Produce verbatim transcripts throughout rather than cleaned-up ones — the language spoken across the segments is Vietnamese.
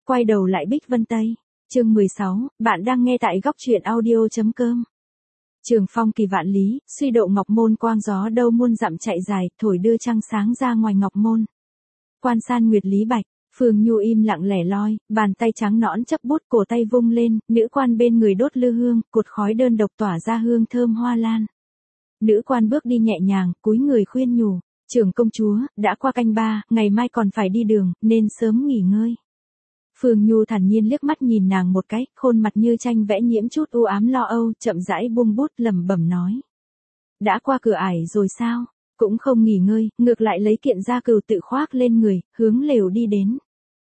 quay đầu lại Bích Vân Tây. Chương mười sáu, bạn đang nghe tại góc truyện audio chấm com. Trường phong kỳ vạn lý, suy độ ngọc môn quang gió đâu muôn dặm chạy dài, thổi đưa trăng sáng ra ngoài ngọc môn. Quan san nguyệt lý bạch, Phương Nhu im lặng lẻ loi, bàn tay trắng nõn chấp bút, cổ tay vung lên, nữ quan bên người đốt lư hương, cột khói đơn độc tỏa ra hương thơm hoa lan. Nữ quan bước đi nhẹ nhàng, cúi người khuyên nhủ, trưởng công chúa, đã qua canh ba, ngày mai còn phải đi đường, nên sớm nghỉ ngơi. Phương Nhu thản nhiên liếc mắt nhìn nàng một cái, khuôn mặt như tranh vẽ nhiễm chút u ám lo âu, chậm rãi buông bút lẩm bẩm nói. Đã qua cửa ải rồi sao? Cũng không nghỉ ngơi, ngược lại lấy kiện gia cừu tự khoác lên người, hướng lều đi đến.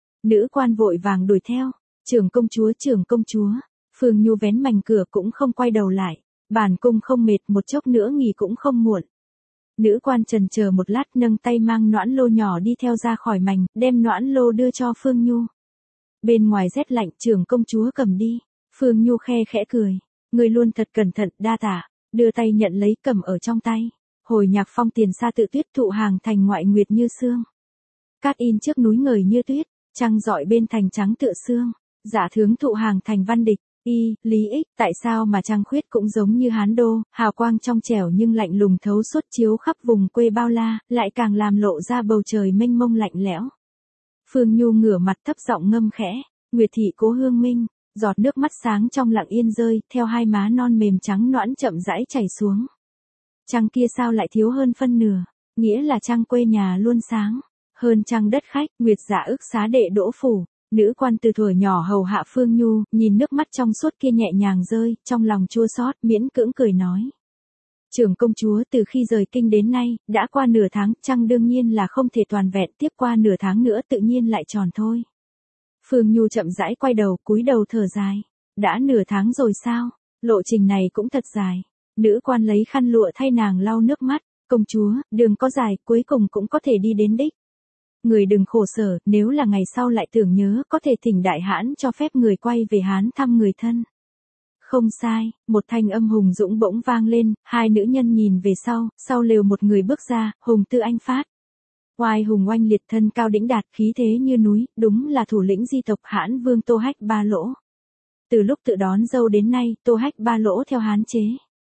Nữ quan vội vàng đuổi theo, trưởng công chúa trưởng công chúa. Phương Nhu vén mành cửa cũng không quay đầu lại, bản cung không mệt, một chốc nữa nghỉ cũng không muộn. Nữ quan chần chờ một lát, nâng tay mang noãn lô nhỏ đi theo ra khỏi mành, đem noãn lô đưa cho Phương Nhu. Bên ngoài rét lạnh, trưởng công chúa cầm đi. Phương Nhu khe khẽ cười, người luôn thật cẩn thận, đa tạ. Đưa tay nhận lấy, cầm ở trong tay. Hồi nhạc phong tiền xa tự tuyết, thụ hàng thành ngoại nguyệt như sương. Cát in trước núi ngời như tuyết, trăng rọi bên thành trắng tựa sương. Giả thướng thụ hàng thành văn địch. Y, lý ích, tại sao mà trăng khuyết cũng giống như Hán đô, hào quang trong trẻo nhưng lạnh lùng thấu suốt chiếu khắp vùng quê bao la, lại càng làm lộ ra bầu trời mênh mông lạnh lẽo. Phương Nhu ngửa mặt thấp giọng ngâm khẽ, Nguyệt thị cố hương minh, giọt nước mắt sáng trong lặng yên rơi, theo hai má non mềm trắng nõn chậm rãi chảy xuống. Trăng kia sao lại thiếu hơn phân nửa, nghĩa là trăng quê nhà luôn sáng, hơn trăng đất khách, Nguyệt dạ ức xá đệ đỗ phủ. Nữ quan từ thuở nhỏ hầu hạ Phương Nhu, nhìn nước mắt trong suốt kia nhẹ nhàng rơi, trong lòng chua xót, miễn cưỡng cười nói. Trưởng công chúa, từ khi rời kinh đến nay, đã qua nửa tháng, trăng đương nhiên là không thể toàn vẹn, tiếp qua nửa tháng nữa tự nhiên lại tròn thôi. Phương Nhu chậm rãi quay đầu, cúi đầu thở dài. Đã nửa tháng rồi sao? Lộ trình này cũng thật dài. Nữ quan lấy khăn lụa thay nàng lau nước mắt. Công chúa, đường có dài, cuối cùng cũng có thể đi đến đích. Người đừng khổ sở, nếu là ngày sau lại tưởng nhớ, có thể thỉnh đại hãn cho phép người quay về Hán thăm người thân. Không sai, một thanh âm hùng dũng bỗng vang lên, hai nữ nhân nhìn về sau, sau lều một người bước ra, Hùng Tư Anh phát. Oai hùng oanh liệt, thân cao đĩnh đạt, khí thế như núi, đúng là thủ lĩnh di tộc Hãn Vương Tô Hách Ba Lỗ. Từ lúc tự đón dâu đến nay, Tô Hách Ba Lỗ theo Hán chế.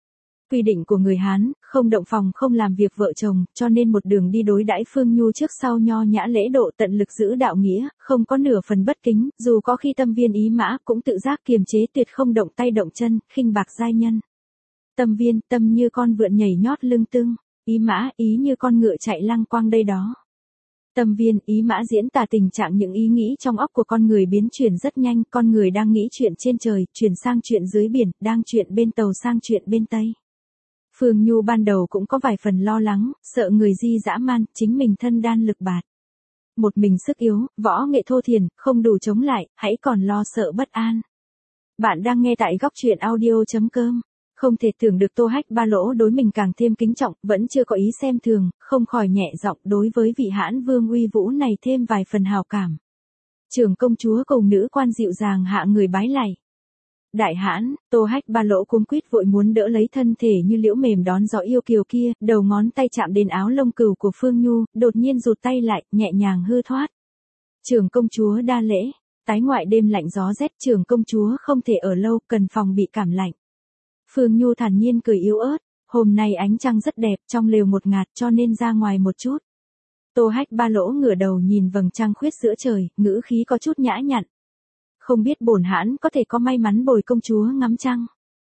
Quy định của người Hán, không động phòng không làm việc vợ chồng, cho nên một đường đi đối đãi Phương Nhu trước sau nho nhã lễ độ, tận lực giữ đạo nghĩa, không có nửa phần bất kính, dù có khi tâm viên ý mã cũng tự giác kiềm chế, tuyệt không động tay động chân, khinh bạc giai nhân. Tâm viên, tâm như con vượn nhảy nhót lưng tưng, ý mã, ý như con ngựa chạy lăng quang đây đó. Tâm viên, ý mã diễn tả tình trạng những ý nghĩ trong óc của con người biến chuyển rất nhanh, con người đang nghĩ chuyện trên trời, chuyển sang chuyện dưới biển, đang chuyện bên tàu sang chuyện bên tây. Phương Nhu ban đầu cũng có vài phần lo lắng, sợ người di dã man, chính mình thân đan lực bạt. Một mình sức yếu, võ nghệ thô thiển, không đủ chống lại, hãy còn lo sợ bất an. Bạn đang nghe tại góc truyện audio chấm com. Không thể tưởng được Tô Hách Ba Lỗ đối mình càng thêm kính trọng, vẫn chưa có ý xem thường, không khỏi nhẹ giọng đối với vị Hãn Vương uy vũ này thêm vài phần hào cảm. Trưởng công chúa cùng nữ quan dịu dàng hạ người bái lạy. Đại hãn, Tô Hách Ba Lỗ cuống quýt vội muốn đỡ lấy thân thể như liễu mềm đón gió yêu kiều kia, đầu ngón tay chạm đến áo lông cừu của Phương Nhu, đột nhiên rụt tay lại, nhẹ nhàng hư thoát. Trưởng công chúa đa lễ, tái ngoại đêm lạnh gió rét, trưởng công chúa không thể ở lâu, cần phòng bị cảm lạnh. Phương Nhu thản nhiên cười yếu ớt, hôm nay ánh trăng rất đẹp, trong lều một ngạt cho nên ra ngoài một chút. Tô Hách Ba Lỗ ngửa đầu nhìn vầng trăng khuyết giữa trời, ngữ khí có chút nhã nhặn. Không biết bổn hãn có thể có may mắn bồi công chúa ngắm trăng.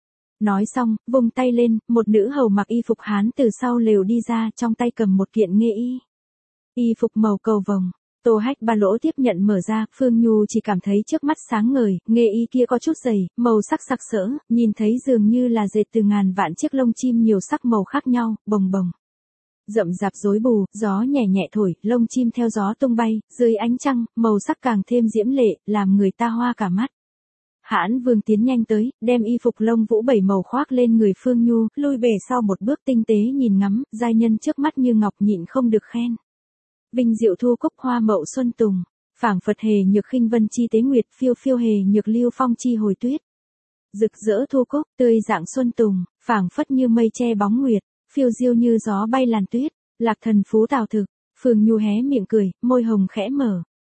Nói xong, vung tay lên, một nữ hầu mặc y phục Hán từ sau lều đi ra, trong tay cầm một kiện nghê y. Y phục màu cầu vồng. Tô Hách Ba Lỗ tiếp nhận mở ra, Phương Nhu chỉ cảm thấy trước mắt sáng ngời, nghê y kia có chút dày, màu sắc sặc sỡ, nhìn thấy dường như là dệt từ ngàn vạn chiếc lông chim nhiều sắc màu khác nhau, bồng bồng. Rậm rạp rối bù, gió nhẹ nhẹ thổi, lông chim theo gió tung bay, dưới ánh trăng, màu sắc càng thêm diễm lệ, làm người ta hoa cả mắt. Hãn Vương tiến nhanh tới, đem y phục lông vũ bảy màu khoác lên người Phương Nhu, lui về sau một bước tinh tế nhìn ngắm, giai nhân trước mắt như ngọc nhịn không được khen. Vinh diệu thu cúc hoa mậu xuân tùng, phảng phật hề nhược khinh vân chi tế nguyệt, phiêu phiêu hề nhược lưu phong chi hồi tuyết. Rực rỡ thu cúc, tươi dạng xuân tùng, phảng phất như mây che bóng nguyệt, phiêu diêu như gió bay làn tuyết, lạc thần phú tào thực. Phương Nhu hé miệng cười, môi hồng khẽ mở,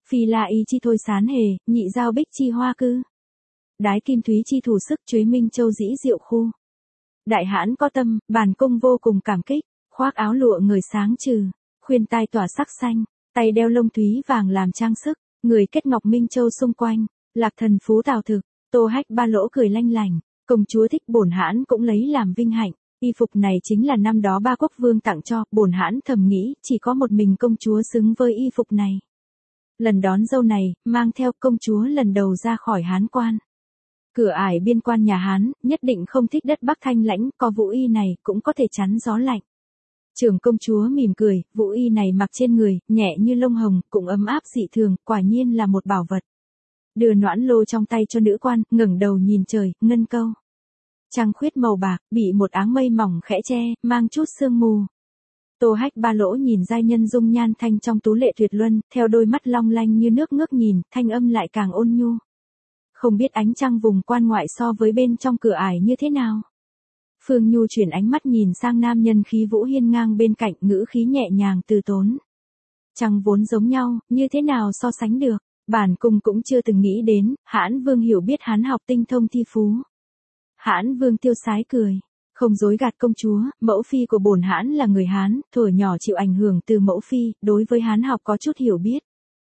Phi la y chi thôi sán hề, nhị giao bích chi hoa cư. Đái kim thúy chi thủ sức chuế minh châu dĩ diệu khu. Đại hãn có tâm, bản cung vô cùng cảm kích, khoác áo lụa người sáng trừ, khuyên tai tỏa sắc xanh, tay đeo lông thúy vàng làm trang sức, người kết ngọc minh châu xung quanh, lạc thần phú tào thực, Tô Hách Ba Lỗ cười lanh lành, công chúa thích bổn hãn cũng lấy làm vinh hạnh, y phục này chính là năm đó ba quốc vương tặng cho, bổn hãn thầm nghĩ, chỉ có một mình công chúa xứng với y phục này. Lần đón dâu này, mang theo công chúa lần đầu ra khỏi Hán quan. Cửa ải biên quan nhà Hán, nhất định không thích đất Bắc thanh lãnh, có vũ y này cũng có thể chắn gió lạnh. Trưởng công chúa mỉm cười, vũ y này mặc trên người, nhẹ như lông hồng, cũng ấm áp dị thường, quả nhiên là một bảo vật. Đưa noãn lô trong tay cho nữ quan, ngẩng đầu nhìn trời, ngân câu. Trăng khuyết màu bạc, bị một áng mây mỏng khẽ che, mang chút sương mù. Tô Hách Ba Lỗ nhìn giai nhân dung nhan thanh trong tú lệ tuyệt luân, theo đôi mắt long lanh như nước ngước nhìn, thanh âm lại càng ôn nhu. Không biết ánh trăng vùng quan ngoại so với bên trong cửa ải như thế nào. Phương Nhu chuyển ánh mắt nhìn sang nam nhân khí vũ hiên ngang bên cạnh, ngữ khí nhẹ nhàng từ tốn. Trăng vốn giống nhau, như thế nào so sánh được, bản cung cũng chưa từng nghĩ đến, Hãn Vương hiểu biết hắn học tinh thông thi phú. Hãn Vương tiêu sái cười, không dối gạt công chúa, mẫu phi của bổn Hãn là người Hán, thuở nhỏ chịu ảnh hưởng từ mẫu phi, đối với Hán học có chút hiểu biết.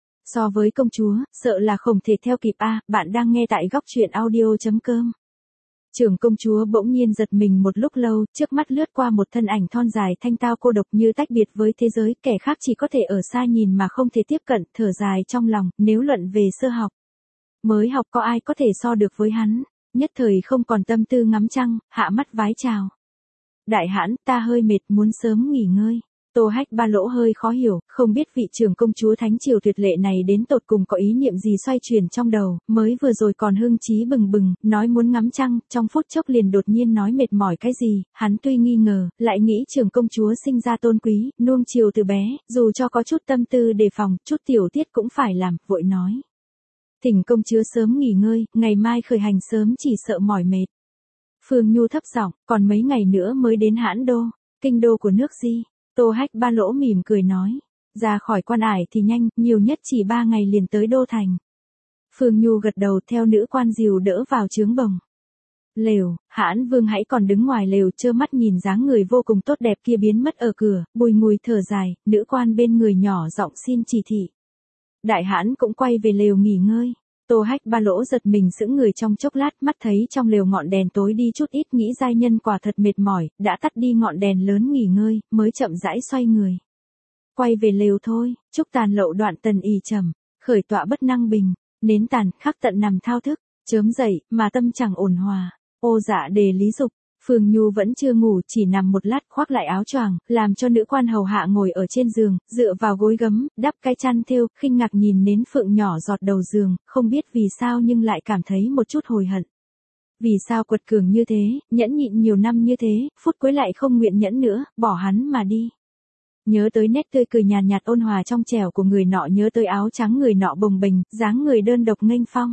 So với công chúa, sợ là không thể theo kịp a, bạn đang nghe tại góc truyện audio chấm com. Trưởng công chúa bỗng nhiên giật mình một lúc lâu, trước mắt lướt qua một thân ảnh thon dài thanh tao cô độc như tách biệt với thế giới, kẻ khác chỉ có thể ở xa nhìn mà không thể tiếp cận, thở dài trong lòng, nếu luận về sơ học. Mới học có ai có thể so được với hắn, nhất thời không còn tâm tư ngắm trăng, hạ mắt vái chào. Đại hãn, ta hơi mệt muốn sớm nghỉ ngơi. Tô Hách Ba Lỗ hơi khó hiểu, không biết vị trưởng công chúa thánh triều tuyệt lệ này đến tột cùng có ý niệm gì xoay chuyển trong đầu, mới vừa rồi còn hưng trí bừng bừng, nói muốn ngắm trăng, trong phút chốc liền đột nhiên nói mệt mỏi cái gì, hắn tuy nghi ngờ, lại nghĩ trưởng công chúa sinh ra tôn quý, nuông chiều từ bé, dù cho có chút tâm tư đề phòng, chút tiểu tiết cũng phải làm, vội nói. Thỉnh công chúa sớm nghỉ ngơi, ngày mai khởi hành sớm chỉ sợ mỏi mệt. Phương Nhu thấp giọng, còn mấy ngày nữa mới đến Hãn đô, kinh đô của nước Di. Tô Hách Ba Lỗ mỉm cười nói, ra khỏi quan ải thì nhanh, nhiều nhất chỉ ba ngày liền tới đô thành. Phương Nhu gật đầu theo nữ quan dìu đỡ vào trướng bồng. Lều, Hãn Vương hãy còn đứng ngoài lều trơ mắt nhìn dáng người vô cùng tốt đẹp kia biến mất ở cửa, bùi ngùi thở dài, nữ quan bên người nhỏ giọng xin chỉ thị. Đại hãn cũng quay về lều nghỉ ngơi. Tô Hách Ba Lỗ giật mình sững người trong chốc lát, mắt thấy trong lều ngọn đèn tối đi chút ít, nghĩ giai nhân quả thật mệt mỏi, đã tắt đi ngọn đèn lớn nghỉ ngơi, mới chậm rãi xoay người. Quay về lều thôi, chúc tàn lậu đoạn tần ì trầm, khởi tọa bất năng bình, nến tàn khắc tận nằm thao thức, chớm dậy mà tâm chẳng ổn hòa, ô dạ đề lý dục. Phương Nhu vẫn chưa ngủ, chỉ nằm một lát khoác lại áo choàng, làm cho nữ quan hầu hạ ngồi ở trên giường, dựa vào gối gấm, đắp cái chăn thêu, khinh ngạc nhìn nến phượng nhỏ giọt đầu giường, không biết vì sao nhưng lại cảm thấy một chút hồi hận. Vì sao quật cường như thế, nhẫn nhịn nhiều năm như thế, phút cuối lại không nguyện nhẫn nữa, bỏ hắn mà đi. Nhớ tới nét tươi cười nhàn nhạt ôn hòa trong trẻo của người nọ, nhớ tới áo trắng người nọ bồng bềnh, dáng người đơn độc nghênh phong.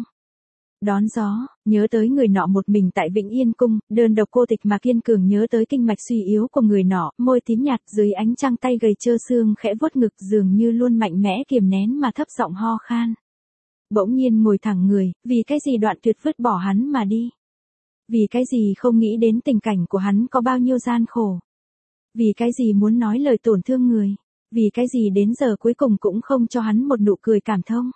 Đón gió, nhớ tới người nọ một mình tại Vĩnh Yên Cung, đơn độc cô tịch mà kiên cường, nhớ tới kinh mạch suy yếu của người nọ, môi tím nhạt dưới ánh trăng tay gầy trơ xương khẽ vuốt ngực dường như luôn mạnh mẽ kiềm nén mà thấp giọng ho khan. Bỗng nhiên ngồi thẳng người, vì cái gì đoạn tuyệt vứt bỏ hắn mà đi? Vì cái gì không nghĩ đến tình cảnh của hắn có bao nhiêu gian khổ? Vì cái gì muốn nói lời tổn thương người? Vì cái gì đến giờ cuối cùng cũng không cho hắn một nụ cười cảm thông?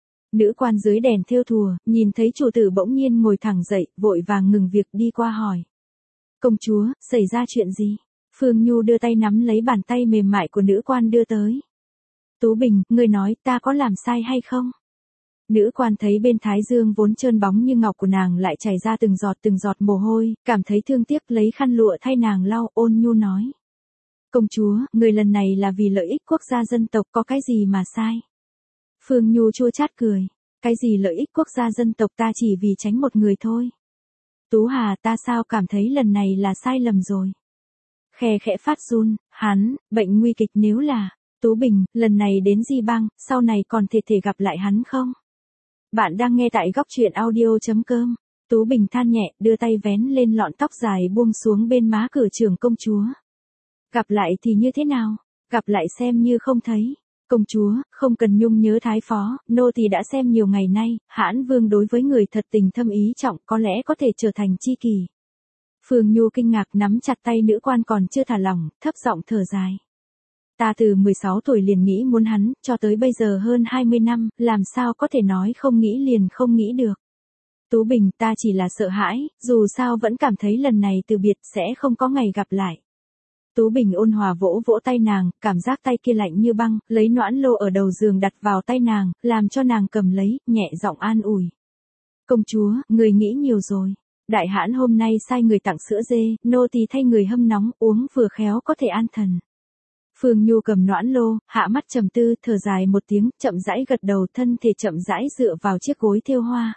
Nữ quan dưới đèn thêu thùa, nhìn thấy chủ tử bỗng nhiên ngồi thẳng dậy, vội vàng ngừng việc đi qua hỏi. Công chúa, xảy ra chuyện gì? Phương Nhu đưa tay nắm lấy bàn tay mềm mại của nữ quan đưa tới. Tú Bình, ngươi nói ta có làm sai hay không? Nữ quan thấy bên thái dương vốn trơn bóng như ngọc của nàng lại chảy ra từng giọt từng giọt mồ hôi, cảm thấy thương tiếc lấy khăn lụa thay nàng lau, ôn nhu nói. Công chúa, người lần này là vì lợi ích quốc gia dân tộc, có cái gì mà sai? Phương Nhu chua chát cười. Cái gì lợi ích quốc gia dân tộc, ta chỉ vì tránh một người thôi. Tú Hà, ta sao cảm thấy lần này là sai lầm rồi. Khe khẽ phát run, hắn, bệnh nguy kịch, nếu là, Tú Bình, lần này đến Di Bang, sau này còn thể thể gặp lại hắn không? Bạn đang nghe tại góc truyện audio chấm com. Tú Bình than nhẹ, đưa tay vén lên lọn tóc dài buông xuống bên má cửa trưởng công chúa. Gặp lại thì như thế nào? Gặp lại xem như không thấy. Công chúa, không cần nhung nhớ thái phó, nô tỳ đã xem nhiều ngày nay, Hãn Vương đối với người thật tình thâm ý trọng có lẽ có thể trở thành tri kỷ. Phương Nhu kinh ngạc nắm chặt tay nữ quan còn chưa thả lỏng, thấp giọng thở dài. Ta từ mười sáu tuổi liền nghĩ muốn hắn, cho tới bây giờ hơn hai mươi năm, làm sao có thể nói không nghĩ liền không nghĩ được. Tú Bình, ta chỉ là sợ hãi, dù sao vẫn cảm thấy lần này từ biệt sẽ không có ngày gặp lại. Tú Bình ôn hòa vỗ vỗ tay nàng, cảm giác tay kia lạnh như băng, lấy noãn lô ở đầu giường đặt vào tay nàng, làm cho nàng cầm lấy, nhẹ giọng an ủi. Công chúa, người nghĩ nhiều rồi. Đại hãn hôm nay sai người tặng sữa dê, nô tỳ thay người hâm nóng, uống vừa khéo có thể an thần. Phương Nhu cầm noãn lô, hạ mắt trầm tư, thở dài một tiếng, chậm rãi gật đầu, thân thể chậm rãi dựa vào chiếc gối thêu hoa.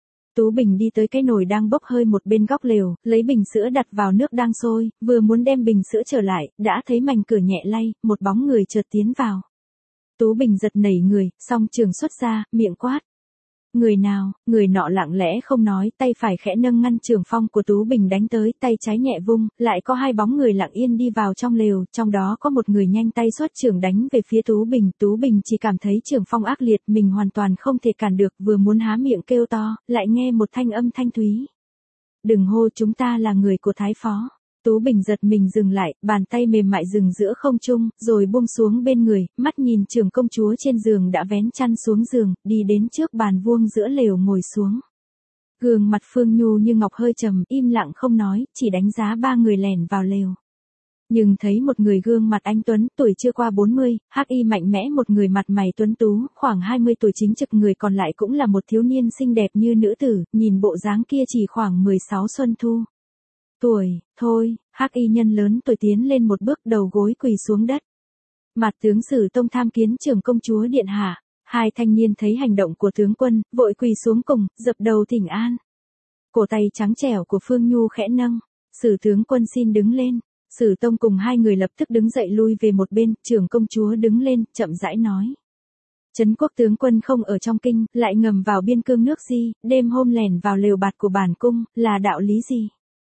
Tú Bình đi tới cái nồi đang bốc hơi một bên góc lều, lấy bình sữa đặt vào nước đang sôi, vừa muốn đem bình sữa trở lại, đã thấy mảnh cửa nhẹ lay, một bóng người chợt tiến vào. Tú Bình giật nảy người, song trường xuất ra, miệng quát. Người nào, người nọ lặng lẽ không nói, tay phải khẽ nâng ngăn trường phong của Tú Bình đánh tới, tay trái nhẹ vung, lại có hai bóng người lặng yên đi vào trong lều, trong đó có một người nhanh tay xuất trường đánh về phía Tú Bình, Tú Bình chỉ cảm thấy trường phong ác liệt, mình hoàn toàn không thể cản được, vừa muốn há miệng kêu to, lại nghe một thanh âm thanh thúy. Đừng hô, chúng ta là người của Thái Phó. Tú Bình giật mình dừng lại, bàn tay mềm mại dừng giữa không trung, rồi buông xuống bên người, mắt nhìn trưởng công chúa trên giường đã vén chăn xuống giường, đi đến trước bàn vuông giữa lều ngồi xuống. Gương mặt Phương Nhu như ngọc hơi trầm, im lặng không nói, chỉ đánh giá ba người lẻn vào lều. Nhưng thấy một người gương mặt anh tuấn, tuổi chưa qua bốn mươi, hắc y mạnh mẽ, một người mặt mày tuấn tú, khoảng hai mươi tuổi chính trực, người còn lại cũng là một thiếu niên xinh đẹp như nữ tử, nhìn bộ dáng kia chỉ khoảng mười sáu xuân thu. Tuổi, thôi, hắc y nhân lớn tuổi tiến lên một bước, đầu gối quỳ xuống đất. Mặt tướng Sử Tông tham kiến trưởng công chúa điện hạ. Hai thanh niên thấy hành động của tướng quân, vội quỳ xuống cùng, dập đầu thỉnh an. Cổ tay trắng trẻo của Phương Nhu khẽ nâng. Sử tướng quân xin đứng lên. Sử Tông cùng hai người lập tức đứng dậy lui về một bên, trưởng công chúa đứng lên, chậm rãi nói. Trấn quốc tướng quân không ở trong kinh, lại ngầm vào biên cương nước Di, đêm hôm lẻn vào lều bạt của bản cung, là đạo lý gì?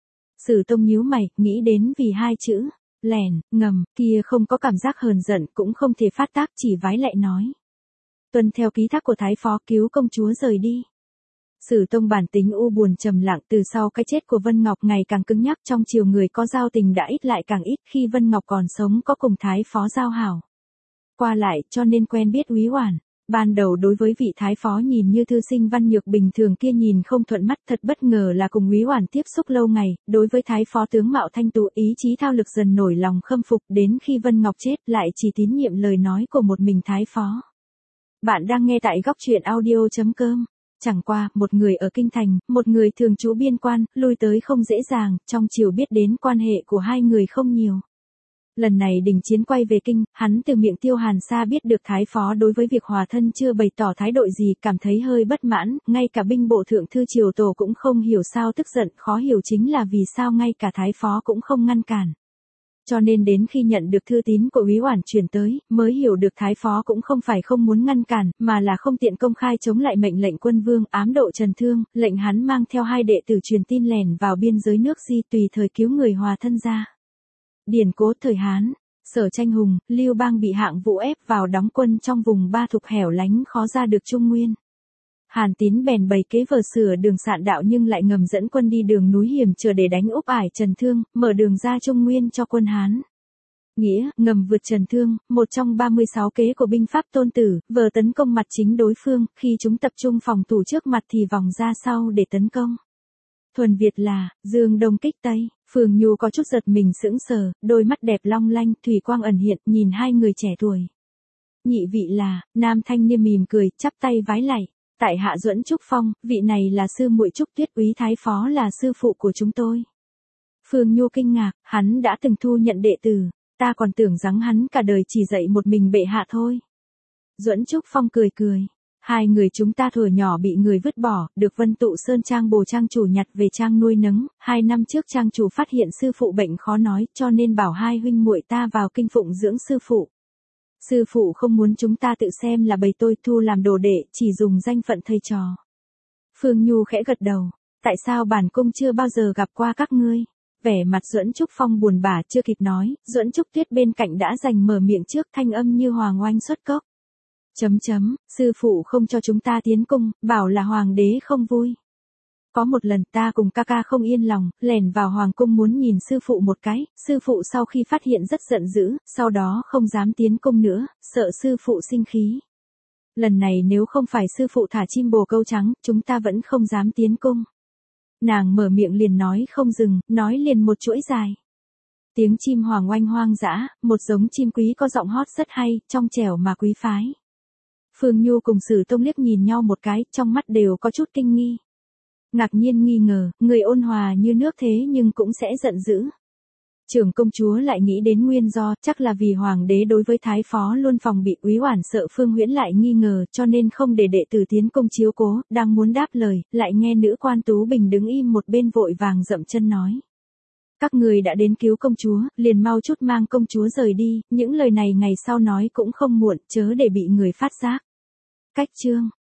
Sử Tông nhíu mày, nghĩ đến vì hai chữ, lẻn, ngầm, kia không có cảm giác hờn giận, cũng không thể phát tác, chỉ vái lại nói. Tuân theo ký thác của Thái Phó, cứu công chúa rời đi. Sử Tông bản tính u buồn trầm lặng, từ sau cái chết của Vân Ngọc ngày càng cứng nhắc, trong triều người có giao tình đã ít lại càng ít, khi Vân Ngọc còn sống có cùng Thái Phó giao hảo. Qua lại, cho nên quen biết úy oản. Ban đầu đối với vị Thái Phó nhìn như thư sinh văn nhược bình thường kia nhìn không thuận mắt, thật bất ngờ là cùng úy oản tiếp xúc lâu ngày, đối với Thái Phó tướng mạo thanh tú, ý chí thao lực dần nổi lòng khâm phục, đến khi Vân Ngọc chết lại chỉ tín nhiệm lời nói của một mình Thái Phó. Bạn đang nghe tại góc truyện audio chấm com. Chẳng qua, một người ở kinh thành, một người thường trú biên quan, lui tới không dễ dàng, trong triều biết đến quan hệ của hai người không nhiều. Lần này Đình Chiến quay về kinh, hắn từ miệng Tiêu Hàn Sa biết được Thái Phó đối với việc hòa thân chưa bày tỏ thái độ gì, cảm thấy hơi bất mãn, ngay cả binh bộ thượng thư triều tổ cũng không hiểu sao tức giận, khó hiểu chính là vì sao ngay cả Thái Phó cũng không ngăn cản. Cho nên đến khi nhận được thư tín của úy oản chuyển tới, mới hiểu được Thái Phó cũng không phải không muốn ngăn cản, mà là không tiện công khai chống lại mệnh lệnh quân vương ám độ Trần Thương, lệnh hắn mang theo hai đệ tử truyền tin lẻn vào biên giới nước Di tùy thời cứu người hòa thân ra. Điển cố thời Hán, Sở Tranh Hùng, Lưu Bang bị Hạng Vũ ép vào đóng quân trong vùng Ba Thục hẻo lánh khó ra được Trung Nguyên. Hàn Tín bèn bày kế vờ sửa đường sạn đạo nhưng lại ngầm dẫn quân đi đường núi hiểm trở để đánh úp ải Trần Thương, mở đường ra Trung Nguyên cho quân Hán. Nghĩa, ngầm vượt Trần Thương, một trong ba mươi sáu kế của binh pháp Tôn Tử, vờ tấn công mặt chính đối phương, khi chúng tập trung phòng thủ trước mặt thì vòng ra sau để tấn công. Thuần Việt là, dương đông kích tây. Phương Nhu có chút giật mình sững sờ, đôi mắt đẹp long lanh, thủy quang ẩn hiện, nhìn hai người trẻ tuổi. Nhị vị là, nam thanh niên mỉm cười, chắp tay vái lạy. Tại hạ Duẫn Trúc Phong, vị này là sư muội Trúc Tuyết, úy Thái Phó là sư phụ của chúng tôi. Phương Nhu kinh ngạc, hắn đã từng thu nhận đệ tử, ta còn tưởng rằng hắn cả đời chỉ dạy một mình bệ hạ thôi. Duẫn Trúc Phong cười cười. Hai người chúng ta thuở nhỏ bị người vứt bỏ, được Vân Tụ Sơn Trang Bồ Trang chủ nhặt về trang nuôi nấng, hai năm trước Trang chủ phát hiện sư phụ bệnh khó nói, cho nên bảo hai huynh muội ta vào kinh phụng dưỡng sư phụ. Sư phụ không muốn chúng ta tự xem là bầy tôi thu làm đồ đệ, chỉ dùng danh phận thầy trò. Phương Nhu khẽ gật đầu, tại sao bản cung chưa bao giờ gặp qua các ngươi? Vẻ mặt Duẫn Trúc Phong buồn bã chưa kịp nói, Duẫn Trúc Tuyết bên cạnh đã giành mở miệng trước, thanh âm như hoàng oanh xuất cốc. Chấm chấm, sư phụ không cho chúng ta tiến cung, bảo là hoàng đế không vui. Có một lần ta cùng ca ca không yên lòng, lẻn vào hoàng cung muốn nhìn sư phụ một cái, sư phụ sau khi phát hiện rất giận dữ, sau đó không dám tiến cung nữa, sợ sư phụ sinh khí. Lần này nếu không phải sư phụ thả chim bồ câu trắng, chúng ta vẫn không dám tiến cung. Nàng mở miệng liền nói không dừng, nói liền một chuỗi dài. Tiếng chim hoàng oanh hoang dã, một giống chim quý có giọng hót rất hay, trong trẻo mà quý phái. Phương Nhu cùng Sử Tông liếc nhìn nhau một cái, trong mắt đều có chút kinh nghi. Ngạc nhiên nghi ngờ, người ôn hòa như nước thế nhưng cũng sẽ giận dữ. Trưởng công chúa lại nghĩ đến nguyên do, chắc là vì hoàng đế đối với thái phó luôn phòng bị úy oản, sợ Phương Huyễn lại nghi ngờ, cho nên không để đệ tử tiến công chiếu cố, đang muốn đáp lời, lại nghe nữ quan Tú Bình đứng im một bên vội vàng dậm chân nói. Các người đã đến cứu công chúa, liền mau chút mang công chúa rời đi, những lời này ngày sau nói cũng không muộn, chớ để bị người phát giác. Cách chương